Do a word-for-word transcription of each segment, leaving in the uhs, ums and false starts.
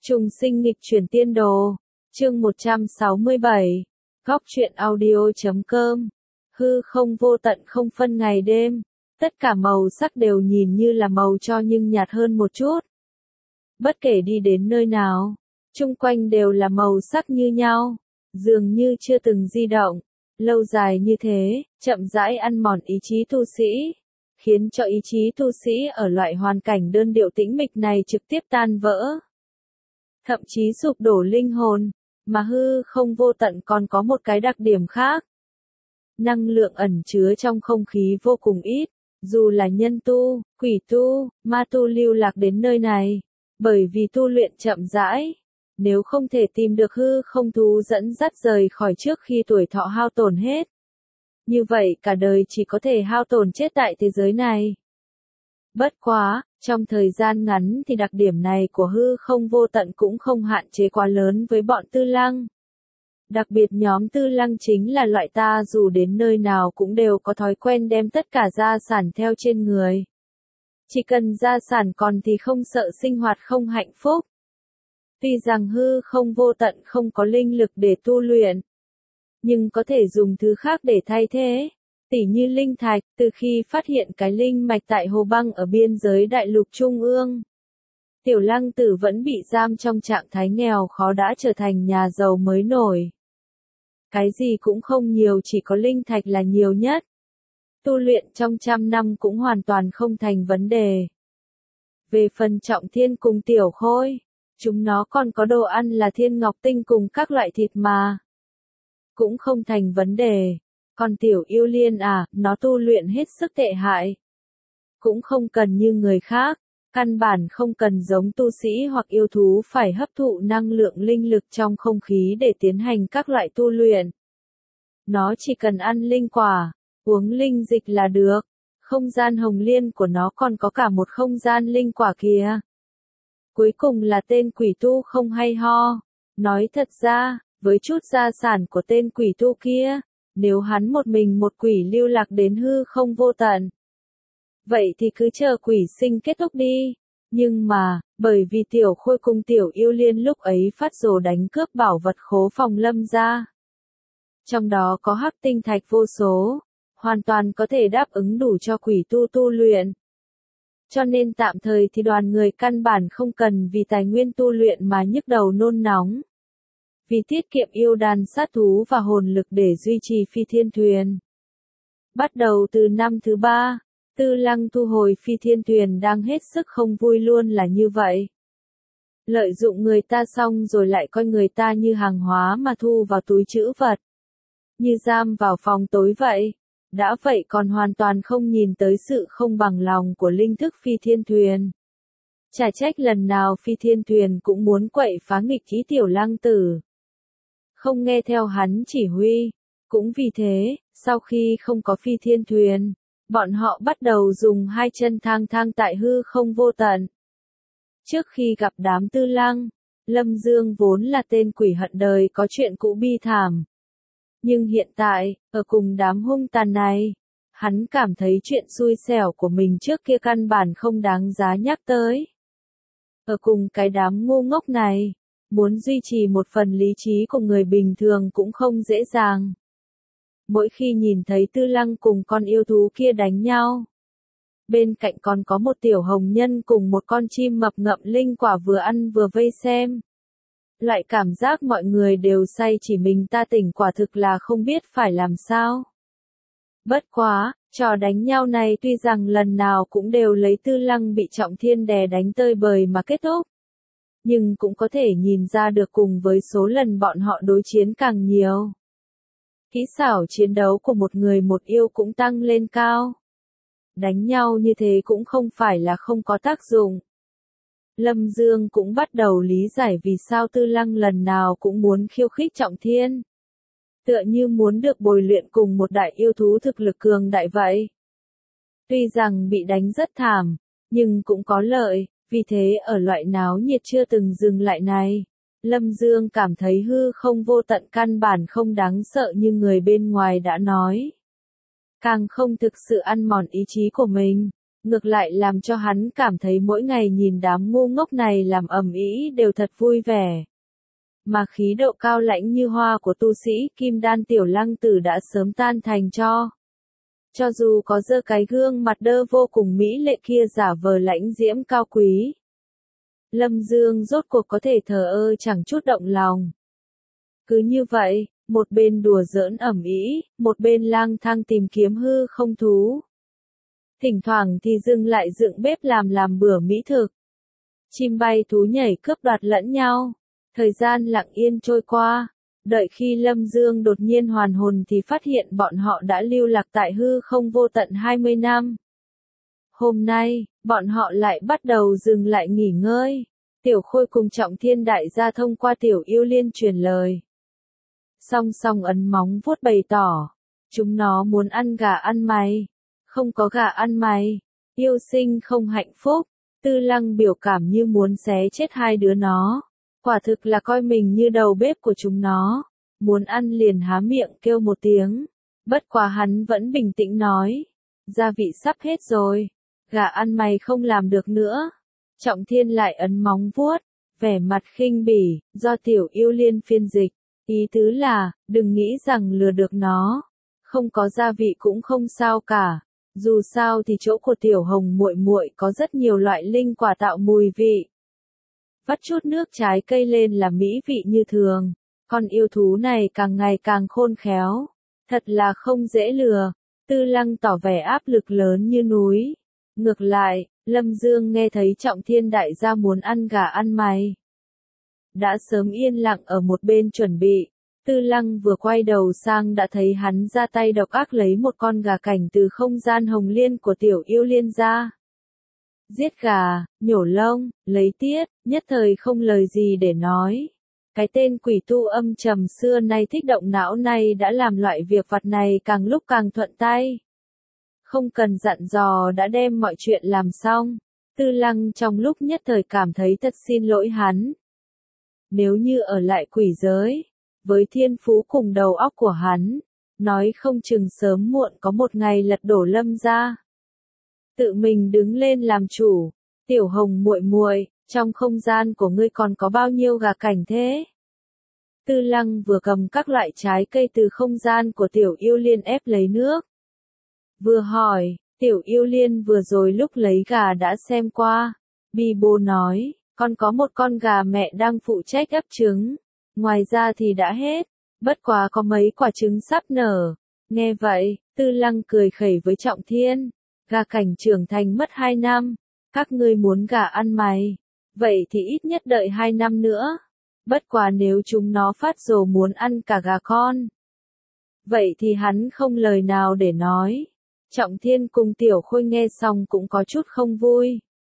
Trùng sinh nghịch chuyển tiên đồ. Chương một trăm sáu mươi bảy. Góc truyện audio.com. Hư không vô tận không phân ngày đêm. Tất cả màu sắc đều nhìn như là màu cho nhưng nhạt hơn một chút. Bất kể đi đến nơi nào, chung quanh đều là màu sắc như nhau, dường như chưa từng di động. Lâu dài như thế, chậm rãi ăn mòn ý chí tu sĩ, khiến cho ý chí tu sĩ ở loại hoàn cảnh đơn điệu tĩnh mịch này trực tiếp tan vỡ. Thậm chí sụp đổ linh hồn, mà hư không vô tận còn có một cái đặc điểm khác. Năng lượng ẩn chứa trong không khí vô cùng ít, dù là nhân tu, quỷ tu, ma tu lưu lạc đến nơi này, bởi vì tu luyện chậm rãi, nếu không thể tìm được hư không thú dẫn dắt rời khỏi trước khi tuổi thọ hao tổn hết. Như vậy cả đời chỉ có thể hao tổn chết tại thế giới này. Bất quá, trong thời gian ngắn thì đặc điểm này của hư không vô tận cũng không hạn chế quá lớn với bọn tư lăng. Đặc biệt nhóm tư lăng chính là loại ta dù đến nơi nào cũng đều có thói quen đem tất cả gia sản theo trên người. Chỉ cần gia sản còn thì không sợ sinh hoạt không hạnh phúc. Tuy rằng hư không vô tận không có linh lực để tu luyện, nhưng có thể dùng thứ khác để thay thế. Tỉ như linh thạch, từ khi phát hiện cái linh mạch tại Hồ Băng ở biên giới đại lục Trung ương, Tiểu Lăng Tử vẫn bị giam trong trạng thái nghèo khó đã trở thành nhà giàu mới nổi. Cái gì cũng không nhiều, chỉ có linh thạch là nhiều nhất. Tu luyện trong trăm năm cũng hoàn toàn không thành vấn đề. Về phần Trọng Thiên cùng Tiểu Khôi, chúng nó còn có đồ ăn là thiên ngọc tinh cùng các loại thịt mà, cũng không thành vấn đề. Còn Tiểu Yêu Liên à, nó tu luyện hết sức tệ hại. Cũng không cần như người khác, căn bản không cần giống tu sĩ hoặc yêu thú phải hấp thụ năng lượng linh lực trong không khí để tiến hành các loại tu luyện. Nó chỉ cần ăn linh quả, uống linh dịch là được. Không gian hồng liên của nó còn có cả một không gian linh quả kìa. Cuối cùng là tên quỷ tu không hay ho. Nói thật ra, với chút gia sản của tên quỷ tu kia, nếu hắn một mình một quỷ lưu lạc đến hư không vô tận, vậy thì cứ chờ quỷ sinh kết thúc đi. Nhưng mà, bởi vì Tiểu Khôi cùng Tiểu Yêu Liên lúc ấy phát rồ đánh cướp bảo vật khố phòng Lâm gia, trong đó có hắc tinh thạch vô số, hoàn toàn có thể đáp ứng đủ cho quỷ tu tu luyện. Cho nên tạm thời thì đoàn người căn bản không cần vì tài nguyên tu luyện mà nhức đầu nôn nóng. Vì tiết kiệm yêu đàn sát thú và hồn lực để duy trì phi thiên thuyền. Bắt đầu từ năm thứ ba, Tư Lăng thu hồi phi thiên thuyền đang hết sức không vui luôn là như vậy. Lợi dụng người ta xong rồi lại coi người ta như hàng hóa mà thu vào túi trữ vật. Như giam vào phòng tối vậy. Đã vậy còn hoàn toàn không nhìn tới sự không bằng lòng của linh thức phi thiên thuyền. Chả trách lần nào phi thiên thuyền cũng muốn quậy phá nghịch ý Tiểu Lăng Tử. Không nghe theo hắn chỉ huy. Cũng vì thế, sau khi không có phi thiên thuyền, bọn họ bắt đầu dùng hai chân thang thang tại hư không vô tận. Trước khi gặp đám tư lăng, Lâm Dương vốn là tên quỷ hận đời có chuyện cũ bi thảm. Nhưng hiện tại, ở cùng đám hung tàn này, hắn cảm thấy chuyện xui xẻo của mình trước kia căn bản không đáng giá nhắc tới. Ở cùng cái đám ngu ngốc này, muốn duy trì một phần lý trí của người bình thường cũng không dễ dàng. Mỗi khi nhìn thấy Tư Lăng cùng con yêu thú kia đánh nhau, bên cạnh còn có một tiểu hồng nhân cùng một con chim mập ngậm linh quả vừa ăn vừa vây xem. Loại cảm giác mọi người đều say chỉ mình ta tỉnh quả thực là không biết phải làm sao. Bất quá, trò đánh nhau này tuy rằng lần nào cũng đều lấy Tư Lăng bị Trọng Thiên đè đánh tơi bời mà kết thúc, nhưng cũng có thể nhìn ra được cùng với số lần bọn họ đối chiến càng nhiều, kỹ xảo chiến đấu của một người một yêu cũng tăng lên cao. Đánh nhau như thế cũng không phải là không có tác dụng. Lâm Dương cũng bắt đầu lý giải vì sao Tư Lăng lần nào cũng muốn khiêu khích Trọng Thiên. Tựa như muốn được bồi luyện cùng một đại yêu thú thực lực cường đại vậy. Tuy rằng bị đánh rất thảm, nhưng cũng có lợi, vì thế ở loại náo nhiệt chưa từng dừng lại này, Lâm Dương cảm thấy hư không vô tận căn bản không đáng sợ như người bên ngoài đã nói. Càng không thực sự ăn mòn ý chí của mình. ngược lại làm cho hắn cảm thấy mỗi ngày nhìn đám ngu ngốc này làm ầm ĩ đều thật vui vẻ. Mà khí độ cao lãnh như hoa của tu sĩ kim đan tiểu lăng tử đã sớm tan thành tro. Cho dù có giơ cái gương mặt đơ vô cùng mỹ lệ kia giả vờ lãnh diễm cao quý, Lâm Dương rốt cuộc có thể thờ ơ chẳng chút động lòng. Cứ như vậy, một bên đùa giỡn ẩm ĩ, một bên lang thang tìm kiếm hư không thú. Thỉnh thoảng thì dừng lại dựng bếp làm làm bữa mỹ thực. Chim bay thú nhảy cướp đoạt lẫn nhau. Thời gian lặng yên trôi qua. Đợi khi Lâm Dương đột nhiên hoàn hồn thì phát hiện bọn họ đã lưu lạc tại hư không vô tận hai mươi năm. Hôm nay, bọn họ lại bắt đầu dừng lại nghỉ ngơi. Tiểu Khôi cùng Trọng Thiên đại gia thông qua Tiểu Yêu Liên truyền lời. Song song ấn móng vuốt bày tỏ. Chúng nó muốn ăn gà ăn mày. Không có gà ăn mày. Yêu sinh không hạnh phúc. Tư Lăng biểu cảm như muốn xé chết hai đứa nó. Quả thực là coi mình như đầu bếp của chúng nó. Muốn ăn liền há miệng kêu một tiếng. Bất quá hắn vẫn bình tĩnh nói. Gia vị sắp hết rồi. Gà ăn mày không làm được nữa. Trọng Thiên lại ấn móng vuốt. Vẻ mặt khinh bỉ, do Tiểu Yêu Liên phiên dịch. Ý tứ là, đừng nghĩ rằng lừa được nó. Không có gia vị cũng không sao cả. Dù sao thì chỗ của Tiểu Hồng muội muội có rất nhiều loại linh quả tạo mùi vị. Vắt chút nước trái cây lên là mỹ vị như thường. Con yêu thú này càng ngày càng khôn khéo. Thật là không dễ lừa. Tư Lăng tỏ vẻ áp lực lớn như núi. Ngược lại, Lâm Dương nghe thấy Trọng Thiên đại gia muốn ăn gà ăn mày. Đã sớm yên lặng ở một bên chuẩn bị. Tư Lăng vừa quay đầu sang đã thấy hắn ra tay độc ác lấy một con gà cảnh từ không gian hồng liên của Tiểu Yêu Liên ra. Giết gà, nhổ lông, lấy tiết, nhất thời không lời gì để nói. Cái tên quỷ tu âm trầm xưa nay thích động não này đã làm loại việc vặt này càng lúc càng thuận tay. Không cần dặn dò đã đem mọi chuyện làm xong. Tư Lăng trong lúc nhất thời cảm thấy thật xin lỗi hắn. Nếu như ở lại quỷ giới, với thiên phú cùng đầu óc của hắn, nói không chừng sớm muộn có một ngày lật đổ Lâm gia. Tự mình đứng lên làm chủ. Tiểu Hồng muội muội, trong không gian của ngươi còn có bao nhiêu gà cảnh thế? Tư Lăng vừa cầm các loại trái cây từ không gian của Tiểu Yêu Liên ép lấy nước. Vừa hỏi, Tiểu Yêu Liên vừa rồi lúc lấy gà đã xem qua. Bi bô nói, con có một con gà mẹ đang phụ trách ấp trứng. Ngoài ra thì đã hết. Bất quá có mấy quả trứng sắp nở. Nghe vậy, Tư Lăng cười khẩy với Trọng Thiên. Gà cảnh trưởng thành mất hai năm. Các ngươi muốn gà ăn mày. Vậy thì ít nhất đợi hai năm nữa. Bất quá nếu chúng nó phát rồ muốn ăn cả gà con. Vậy thì hắn không lời nào để nói. Trọng Thiên cùng Tiểu Khôi nghe xong cũng có chút không vui.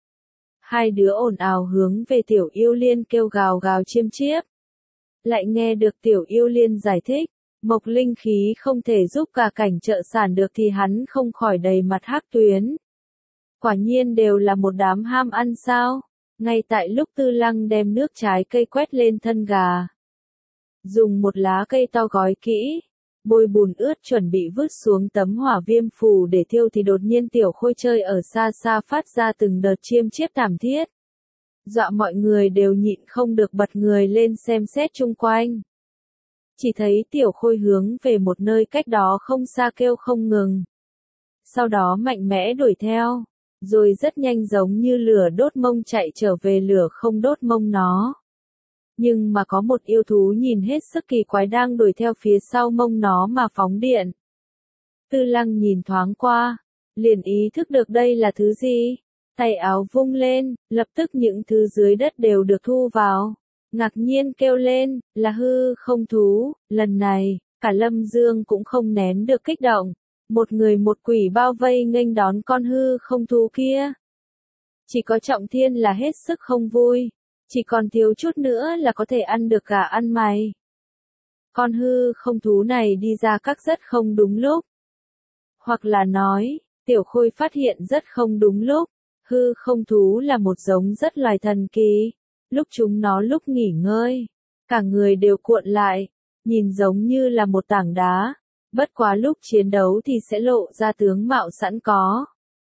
Hai đứa ồn ào hướng về Tiểu Yêu Liên kêu gào gào chiêm chiếp. Lại nghe được Tiểu Yêu Liên giải thích. Mộc linh khí không thể giúp gà cảnh trợ sản được thì hắn không khỏi đầy mặt hắc tuyến. Quả nhiên đều là một đám ham ăn sao. Ngay tại lúc Tư Lăng đem nước trái cây quét lên thân gà. Dùng một lá cây to gói kỹ. Bôi bùn ướt chuẩn bị vứt xuống tấm hỏa viêm phù để thiêu thì đột nhiên Tiểu Khôi chơi ở xa xa phát ra từng đợt chiêm chiếp thảm thiết. Dọa mọi người đều nhịn không được bật người lên xem xét chung quanh. Chỉ thấy Tiểu Khôi hướng về một nơi cách đó không xa kêu không ngừng. Sau đó mạnh mẽ đuổi theo. Rồi rất nhanh giống như lửa đốt mông chạy trở về lửa không đốt mông nó. Nhưng mà có một yêu thú nhìn hết sức kỳ quái đang đuổi theo phía sau mông nó mà phóng điện. Tư Lăng nhìn thoáng qua, liền ý thức được đây là thứ gì. Tay áo vung lên, lập tức những thứ dưới đất đều được thu vào. Ngạc nhiên kêu lên, là hư không thú. Lần này, cả Lâm Dương cũng không nén được kích động. Một người một quỷ bao vây nghênh đón con hư không thú kia. Chỉ có Trọng Thiên là hết sức không vui. Chỉ còn thiếu chút nữa là có thể ăn được gà ăn mày. Con hư không thú này đi ra các rất không đúng lúc. Hoặc là nói, Tiểu Khôi phát hiện rất không đúng lúc. Hư không thú là một giống rất loài thần kỳ. Lúc chúng nó lúc nghỉ ngơi, cả người đều cuộn lại, nhìn giống như là một tảng đá. Bất quá lúc chiến đấu thì sẽ lộ ra tướng mạo sẵn có.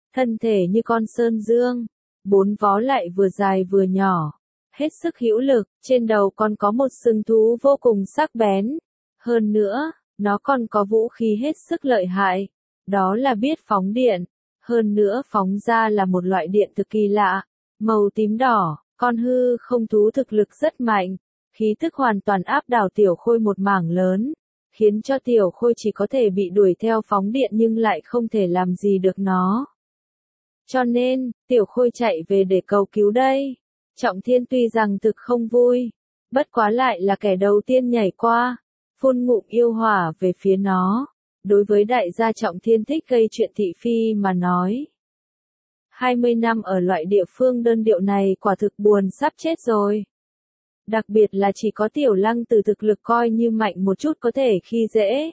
thân thể như con sơn dương, bốn vó lại vừa dài vừa nhỏ, hết sức hữu lực, trên đầu còn có một sừng thú vô cùng sắc bén. Hơn nữa, nó còn có vũ khí hết sức lợi hại, đó là biết phóng điện. Hơn nữa phóng ra là một loại điện cực kỳ lạ, màu tím đỏ, con hư không thú thực lực rất mạnh, khí tức hoàn toàn áp đảo tiểu khôi một mảng lớn, khiến cho tiểu khôi chỉ có thể bị đuổi theo phóng điện nhưng lại không thể làm gì được nó. Cho nên, tiểu khôi chạy về để cầu cứu đây. Trọng Thiên tuy rằng thực không vui, bất quá lại là kẻ đầu tiên nhảy qua, phun ngụm yêu hỏa về phía nó. Đối với đại gia Trọng Thiên thích gây chuyện thị phi mà nói. hai mươi năm ở loại địa phương đơn điệu này quả thực buồn sắp chết rồi. Đặc biệt là chỉ có tiểu lăng từ thực lực coi như mạnh một chút có thể khi dễ.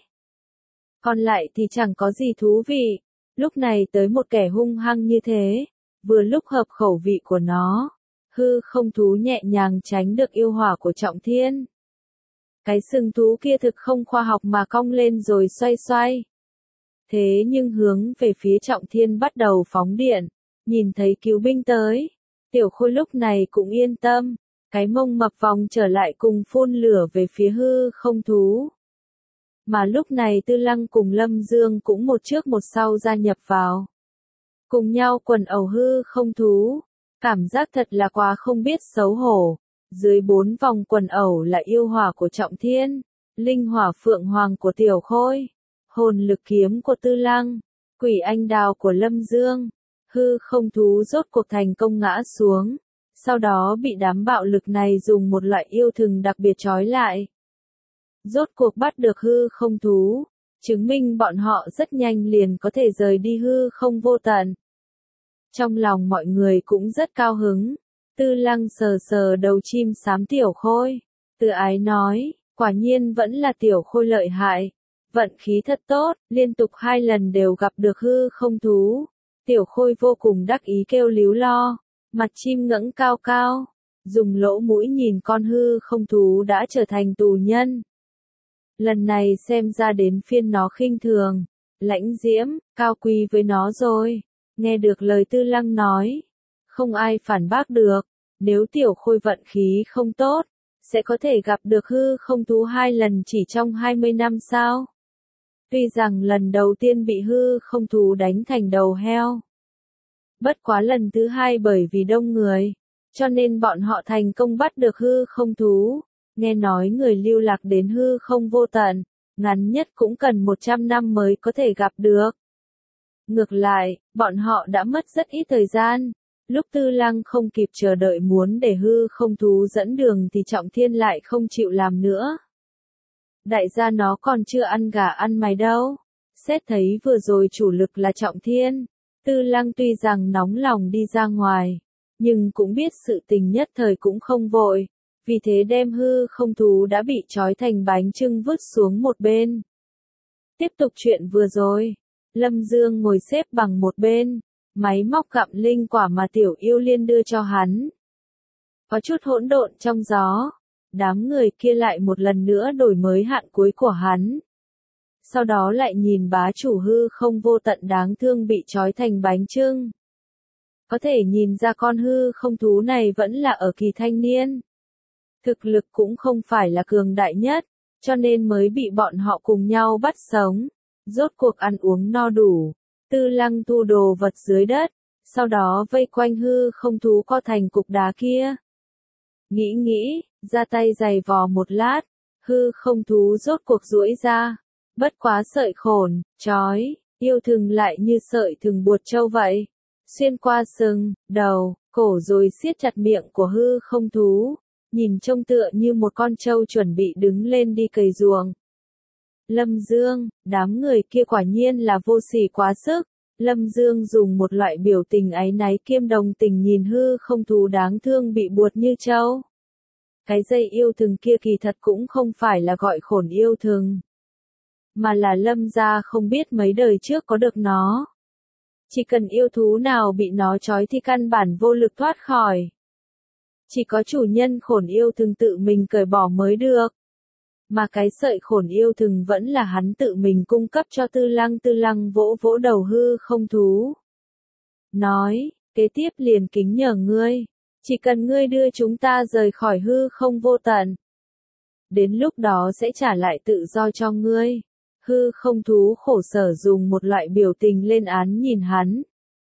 Còn lại thì chẳng có gì thú vị. Lúc này tới một kẻ hung hăng như thế, vừa lúc hợp khẩu vị của nó. Hư không thú nhẹ nhàng tránh được yêu hỏa của Trọng Thiên. Cái sừng thú kia thực không khoa học mà cong lên rồi xoay xoay. Thế nhưng hướng về phía Trọng Thiên bắt đầu phóng điện, nhìn thấy cứu binh tới. Tiểu khôi lúc này cũng yên tâm, cái mông mập vòng trở lại cùng phun lửa về phía hư không thú. Mà lúc này Tư Lăng cùng Lâm Dương cũng một trước một sau gia nhập vào. Cùng nhau quần ẩu hư không thú, cảm giác thật là quá không biết xấu hổ. Dưới bốn vòng quần ẩu là yêu hỏa của Trọng Thiên, linh hỏa phượng hoàng của Tiểu Khôi, hồn lực kiếm của Tư Lăng, quỷ anh đào của Lâm Dương. Hư không thú rốt cuộc thành công ngã xuống, sau đó bị đám bạo lực này dùng một loại yêu thừng đặc biệt trói lại. Rốt cuộc bắt được hư không thú, chứng minh bọn họ rất nhanh liền có thể rời đi hư không vô tận. Trong lòng mọi người cũng rất cao hứng. Tư Lăng sờ sờ đầu chim xám Tiểu Khôi, tự ái nói, quả nhiên vẫn là Tiểu Khôi lợi hại, vận khí thật tốt, liên tục hai lần đều gặp được hư không thú. Tiểu Khôi vô cùng đắc ý kêu líu lo, mặt chim ngẩng cao cao, dùng lỗ mũi nhìn con hư không thú đã trở thành tù nhân. Lần này xem ra đến phiên nó khinh thường, lãnh diễm, cao quý với nó rồi. Nghe được lời Tư Lăng nói, không ai phản bác được, nếu Tiểu Khôi vận khí không tốt, sẽ có thể gặp được hư không thú hai lần chỉ trong hai mươi năm sao? Tuy rằng lần đầu tiên bị hư không thú đánh thành đầu heo. Bất quá lần thứ hai bởi vì đông người, cho nên bọn họ thành công bắt được hư không thú. Nghe nói người lưu lạc đến hư không vô tận, ngắn nhất cũng cần một trăm năm mới có thể gặp được. Ngược lại, bọn họ đã mất rất ít thời gian. Lúc Tư Lăng không kịp chờ đợi muốn để hư không thú dẫn đường thì Trọng Thiên lại không chịu làm nữa. Đại gia nó còn chưa ăn gà ăn mày đâu. Xét thấy vừa rồi chủ lực là Trọng Thiên, Tư Lăng tuy rằng nóng lòng đi ra ngoài, nhưng cũng biết sự tình nhất thời cũng không vội. Vì thế đem hư không thú đã bị trói thành bánh chưng vứt xuống một bên. Tiếp tục chuyện vừa rồi, Lâm Dương ngồi xếp bằng một bên, máy móc gặm linh quả mà Tiểu Yêu Liên đưa cho hắn. Có chút hỗn độn trong gió, đám người kia lại một lần nữa đổi mới hạn cuối của hắn. Sau đó lại nhìn bá chủ hư không vô tận đáng thương bị trói thành bánh chưng. Có thể nhìn ra con hư không thú này vẫn là ở kỳ thanh niên. Thực lực cũng không phải là cường đại nhất, cho nên mới bị bọn họ cùng nhau bắt sống. Rốt cuộc ăn uống no đủ, Tư Lăng thu đồ vật dưới đất, sau đó vây quanh hư không thú co thành cục đá kia. Nghĩ nghĩ, ra tay giày vò một lát, hư không thú rốt cuộc duỗi ra, bất quá sợi khổn, trói, yêu thừng lại như sợi thừng buộc trâu vậy, xuyên qua sừng, đầu, cổ rồi siết chặt miệng của hư không thú, nhìn trông tựa như một con trâu chuẩn bị đứng lên đi cày ruộng. Lâm Dương, đám người kia quả nhiên là vô sỉ quá sức. Lâm Dương dùng một loại biểu tình áy náy kiêm đồng tình nhìn hư không thú đáng thương bị buộc như trâu. Cái dây yêu thừng kia kỳ thật cũng không phải là gọi khổn yêu thừng, mà là Lâm gia không biết mấy đời trước có được nó. Chỉ cần yêu thú nào bị nó trói thì căn bản vô lực thoát khỏi. Chỉ có chủ nhân khổn yêu thừng tự mình cởi bỏ mới được. Mà cái sợi khổn yêu thừng vẫn là hắn tự mình cung cấp cho Tư Lăng. Tư Lăng vỗ vỗ đầu hư không thú. nói, kế tiếp liền kính nhờ ngươi, chỉ cần ngươi đưa chúng ta rời khỏi hư không vô tận. Đến lúc đó sẽ trả lại tự do cho ngươi. Hư không thú khổ sở dùng một loại biểu tình lên án nhìn hắn.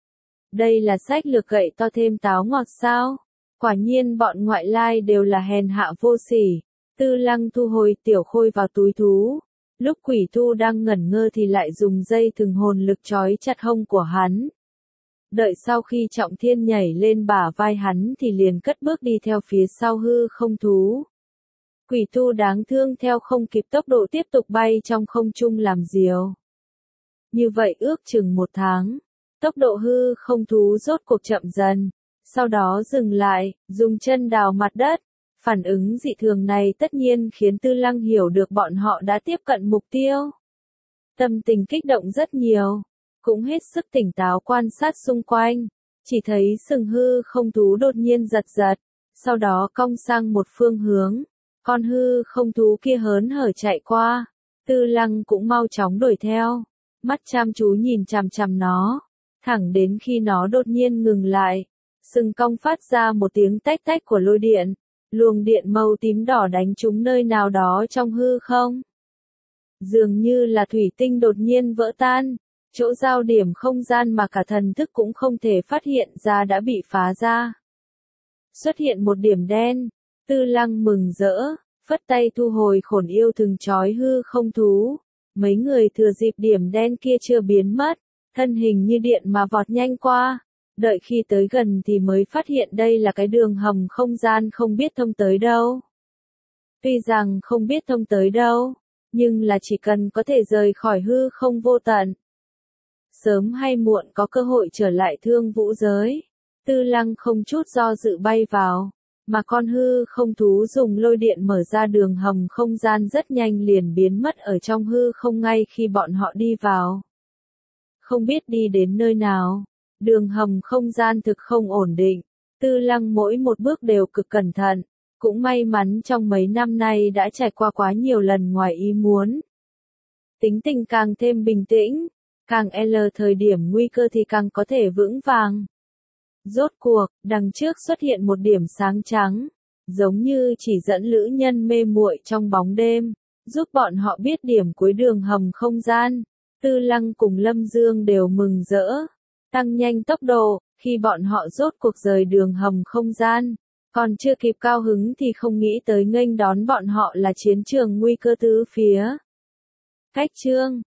Đây là sách lược gậy to thêm táo ngọt sao? Quả nhiên bọn ngoại lai đều là hèn hạ vô sỉ. Tư Lăng thu hồi tiểu khôi vào túi thú. Lúc quỷ thu đang ngẩn ngơ thì lại dùng dây thừng hồn lực trói chặt hông của hắn. Đợi sau khi Trọng Thiên nhảy lên bả vai hắn thì liền cất bước đi theo phía sau hư không thú. Quỷ thu đáng thương theo không kịp tốc độ tiếp tục bay trong không trung làm diều. Như vậy ước chừng một tháng, tốc độ hư không thú rốt cuộc chậm dần, sau đó dừng lại, dùng chân đào mặt đất. Phản ứng dị thường này tất nhiên khiến Tư Lăng hiểu được bọn họ đã tiếp cận mục tiêu. Tâm tình kích động rất nhiều, cũng hết sức tỉnh táo quan sát xung quanh, chỉ thấy sừng hư không thú đột nhiên giật giật, sau đó cong sang một phương hướng. Con hư không thú kia hớn hở chạy qua, Tư Lăng cũng mau chóng đuổi theo, mắt chăm chú nhìn chằm chằm nó, thẳng đến khi nó đột nhiên ngừng lại, sừng cong phát ra một tiếng tách tách của lôi điện, luồng điện màu tím đỏ đánh trúng nơi nào đó trong hư không. Dường như là thủy tinh đột nhiên vỡ tan, chỗ giao điểm không gian mà cả thần thức cũng không thể phát hiện ra đã bị phá ra. Xuất hiện một điểm đen. Tư Lăng mừng rỡ, phất tay thu hồi khổn yêu thừng trói hư không thú. Mấy người thừa dịp điểm đen kia chưa biến mất, thân hình như điện mà vọt nhanh qua. Đợi khi tới gần thì mới phát hiện đây là cái đường hầm không gian không biết thông tới đâu. Tuy rằng không biết thông tới đâu, nhưng là chỉ cần có thể rời khỏi hư không vô tận. Sớm hay muộn có cơ hội trở lại thương vũ giới. Tư Lăng không chút do dự bay vào. Mà con hư không thú dùng lôi điện mở ra đường hầm không gian rất nhanh liền biến mất ở trong hư không ngay khi bọn họ đi vào. Không biết đi đến nơi nào, đường hầm không gian thực không ổn định, Tư Lăng mỗi một bước đều cực cẩn thận, cũng may mắn trong mấy năm nay đã trải qua quá nhiều lần ngoài ý muốn. Tính tình càng thêm bình tĩnh, càng L thời điểm nguy cơ thì càng có thể vững vàng. Rốt cuộc, đằng trước xuất hiện một điểm sáng trắng, giống như chỉ dẫn lữ nhân mê muội trong bóng đêm, giúp bọn họ biết điểm cuối đường hầm không gian. Tư Lăng cùng Lâm Dương đều mừng rỡ, tăng nhanh tốc độ, khi bọn họ rốt cuộc rời đường hầm không gian, còn chưa kịp cao hứng thì không nghĩ tới nghênh đón bọn họ là chiến trường nguy cơ tứ phía. Cách chương